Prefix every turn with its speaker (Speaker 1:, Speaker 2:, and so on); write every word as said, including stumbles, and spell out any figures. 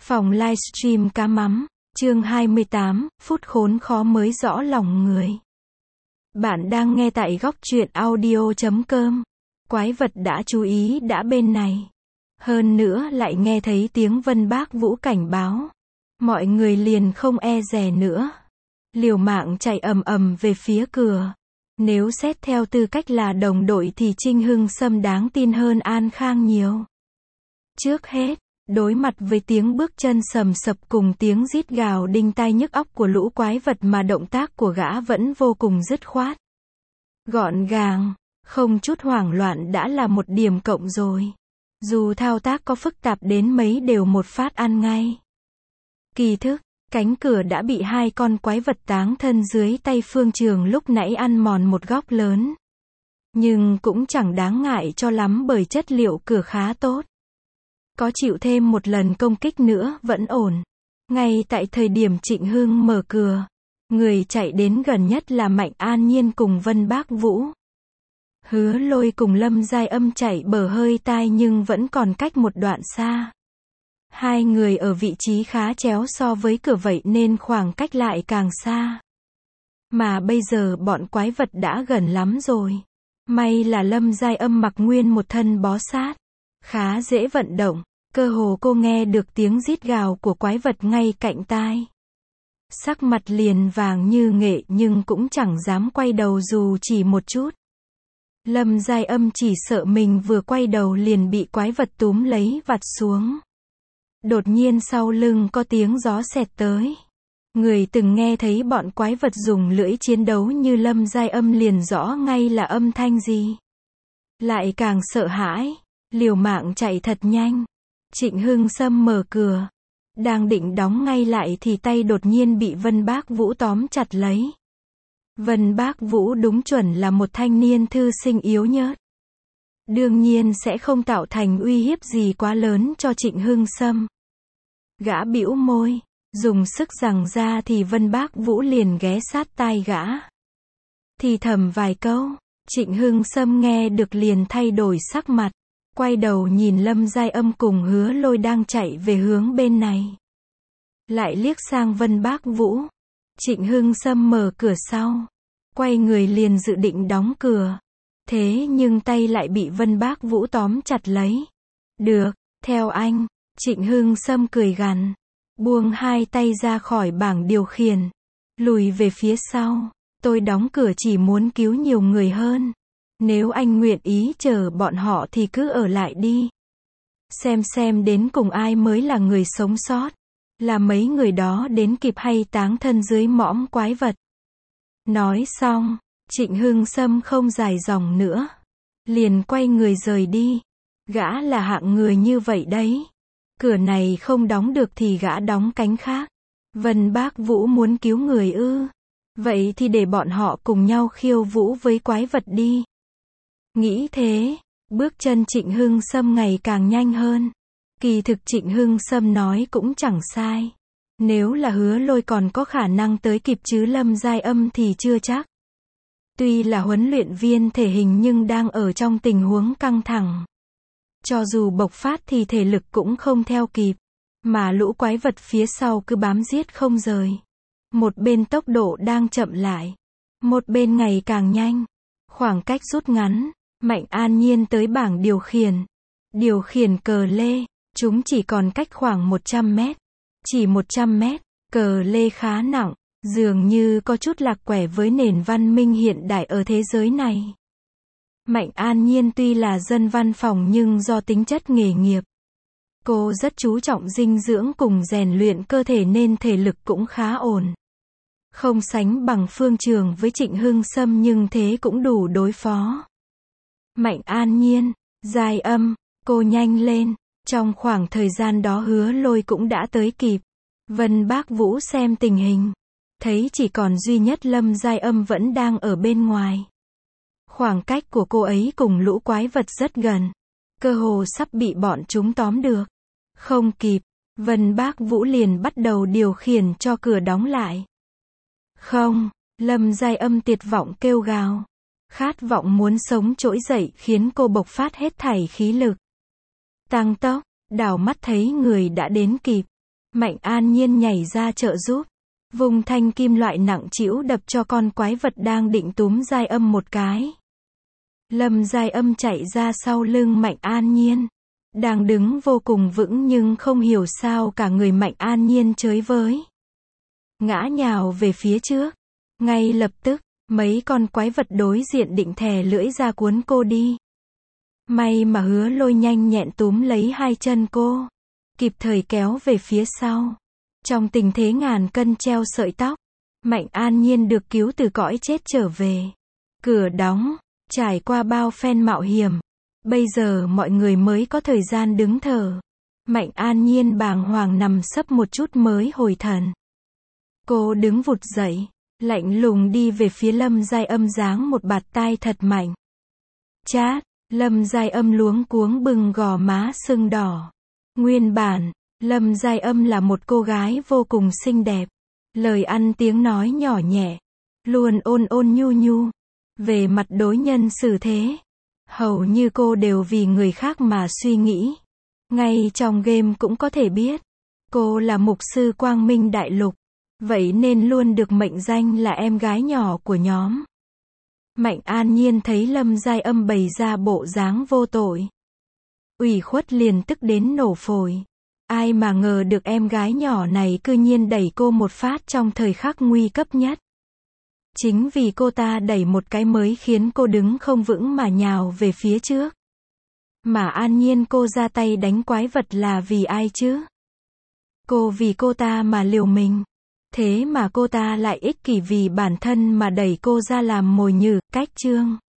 Speaker 1: Phòng livestream cá mắm, chương hai mươi tám, phút khốn khó mới rõ lòng người. Bạn đang nghe tại góc truyện audio chấm com. Quái vật đã chú ý đã bên này. Hơn nữa lại nghe thấy tiếng Vân Bác Vũ cảnh báo. Mọi người liền không e dè nữa. Liều mạng chạy ầm ầm về phía cửa. Nếu xét theo tư cách là đồng đội thì Trinh Hưng Sâm đáng tin hơn An Khang nhiều. Trước hết, đối mặt với tiếng bước chân sầm sập cùng tiếng rít gào đinh tai nhức óc của lũ quái vật mà động tác của gã vẫn vô cùng dứt khoát. Gọn gàng, không chút hoảng loạn đã là một điểm cộng rồi. Dù thao tác có phức tạp đến mấy đều một phát ăn ngay. Kỳ thức, cánh cửa đã bị hai con quái vật táng thân dưới tay Phương Trường lúc nãy ăn mòn một góc lớn. Nhưng cũng chẳng đáng ngại cho lắm bởi chất liệu cửa khá tốt. Có chịu thêm một lần công kích nữa vẫn ổn. Ngay tại thời điểm Trịnh Hưng mở cửa, người chạy đến gần nhất là Mạnh An Nhiên cùng Vân Bác Vũ. Hứa Lôi cùng Lâm Giai Âm chạy bờ hơi tai nhưng vẫn còn cách một đoạn xa. Hai người ở vị trí khá chéo so với cửa vậy nên khoảng cách lại càng xa. Mà bây giờ bọn quái vật đã gần lắm rồi. May là Lâm Giai Âm mặc nguyên một thân bó sát. Khá dễ vận động, cơ hồ cô nghe được tiếng rít gào của quái vật ngay cạnh tai. Sắc mặt liền vàng như nghệ nhưng cũng chẳng dám quay đầu dù chỉ một chút. Lâm Giai Âm chỉ sợ mình vừa quay đầu liền bị quái vật túm lấy vặt xuống. Đột nhiên sau lưng có tiếng gió xẹt tới. Người từng nghe thấy bọn quái vật dùng lưỡi chiến đấu như Lâm Giai Âm liền rõ ngay là âm thanh gì. Lại càng sợ hãi. Liều mạng chạy thật nhanh. Trịnh Hưng Sâm mở cửa. Đang định đóng ngay lại thì tay đột nhiên bị Vân Bác Vũ tóm chặt lấy. Vân Bác Vũ đúng chuẩn là một thanh niên thư sinh yếu nhớt. Đương nhiên sẽ không tạo thành uy hiếp gì quá lớn cho Trịnh Hưng Sâm. Gã bĩu môi, dùng sức giằng ra thì Vân Bác Vũ liền ghé sát tai gã. Thì thầm vài câu, Trịnh Hưng Sâm nghe được liền thay đổi sắc mặt. Quay đầu nhìn Lâm Giai Âm cùng Hứa Lôi đang chạy về hướng bên này. Lại liếc sang Vân Bác Vũ. Trịnh Hưng Sâm mở cửa sau. Quay người liền dự định đóng cửa. Thế nhưng tay lại bị Vân Bác Vũ tóm chặt lấy. Được, theo anh. Trịnh Hưng Sâm cười gằn. Buông hai tay ra khỏi bảng điều khiển. Lùi về phía sau. Tôi đóng cửa chỉ muốn cứu nhiều người hơn. Nếu anh nguyện ý chờ bọn họ thì cứ ở lại đi. Xem xem đến cùng ai mới là người sống sót. Là mấy người đó đến kịp hay táng thân dưới mõm quái vật. Nói xong, Trịnh Hưng Sâm không dài dòng nữa. Liền quay người rời đi. Gã là hạng người như vậy đấy. Cửa này không đóng được thì gã đóng cánh khác. Vân Bác Vũ muốn cứu người ư. Vậy thì để bọn họ cùng nhau khiêu vũ với quái vật đi. Nghĩ thế, bước chân Trịnh Hưng Sâm ngày càng nhanh hơn. Kỳ thực Trịnh Hưng Sâm nói cũng chẳng sai. Nếu là Hứa Lôi còn có khả năng tới kịp chứ Lâm Giai Âm thì chưa chắc. Tuy là huấn luyện viên thể hình nhưng đang ở trong tình huống căng thẳng. Cho dù bộc phát thì thể lực cũng không theo kịp. Mà lũ quái vật phía sau cứ bám giết không rời. Một bên tốc độ đang chậm lại. Một bên ngày càng nhanh. Khoảng cách rút ngắn. Mạnh An Nhiên tới bảng điều khiển. Điều khiển cờ lê. Chúng chỉ còn cách khoảng một trăm mét. Chỉ một trăm mét. Cờ lê khá nặng. Dường như có chút lạc quẻ với nền văn minh hiện đại ở thế giới này. Mạnh An Nhiên tuy là dân văn phòng nhưng do tính chất nghề nghiệp. Cô rất chú trọng dinh dưỡng cùng rèn luyện cơ thể nên thể lực cũng khá ổn. Không sánh bằng Phương Trường với Trịnh Hưng Sâm nhưng thế cũng đủ đối phó. Mạnh An Nhiên, Giai Âm, cô nhanh lên. Trong khoảng thời gian đó Hứa Lôi cũng đã tới kịp. Vân Bác Vũ xem tình hình. Thấy chỉ còn duy nhất Lâm Giai Âm vẫn đang ở bên ngoài. Khoảng cách của cô ấy cùng lũ quái vật rất gần. Cơ hồ sắp bị bọn chúng tóm được. Không kịp, Vân Bác Vũ liền bắt đầu điều khiển cho cửa đóng lại. Không, Lâm Giai Âm tuyệt vọng kêu gào. Khát vọng muốn sống trỗi dậy khiến cô bộc phát hết thảy khí lực. Tăng tốc, đảo mắt thấy người đã đến kịp. Mạnh An Nhiên nhảy ra trợ giúp, vùng thanh kim loại nặng trĩu đập cho con quái vật đang định túm Giai Âm một cái. Lâm Giai Âm chạy ra sau lưng Mạnh An Nhiên, đang đứng vô cùng vững nhưng không hiểu sao cả người Mạnh An Nhiên chới với. Ngã nhào về phía trước. Ngay lập tức, mấy con quái vật đối diện định thè lưỡi ra cuốn cô đi. May mà Hứa Lôi nhanh nhẹn túm lấy hai chân cô, kịp thời kéo về phía sau. Trong tình thế ngàn cân treo sợi tóc, Mạnh An Nhiên được cứu từ cõi chết trở về. Cửa đóng, trải qua bao phen mạo hiểm, bây giờ mọi người mới có thời gian đứng thở. Mạnh An Nhiên bàng hoàng nằm sấp một chút mới hồi thần. Cô đứng vụt dậy, lạnh lùng đi về phía Lâm Giai Âm giáng một bạt tai thật mạnh. Chát, Lâm Giai Âm luống cuống bừng gò má sưng đỏ. Nguyên bản, Lâm Giai Âm là một cô gái vô cùng xinh đẹp. Lời ăn tiếng nói nhỏ nhẹ, luôn ôn ôn nhu nhu. Về mặt đối nhân xử thế, hầu như cô đều vì người khác mà suy nghĩ. Ngay trong game cũng có thể biết, cô là mục sư Quang Minh Đại Lục, vậy nên luôn được mệnh danh là em gái nhỏ của nhóm. Mạnh An Nhiên thấy Lâm Giai Âm bày ra bộ dáng vô tội, ủy khuất liền tức đến nổ phổi. Ai mà ngờ được em gái nhỏ này cư nhiên đẩy cô một phát trong thời khắc nguy cấp nhất. Chính vì cô ta đẩy một cái mới khiến cô đứng không vững mà nhào về phía trước. Mà An Nhiên cô ra tay đánh quái vật là vì ai chứ? Cô vì cô ta mà liều mình. Thế mà cô ta lại ích kỷ vì bản thân mà đẩy cô ra làm mồi nhử, cách chương.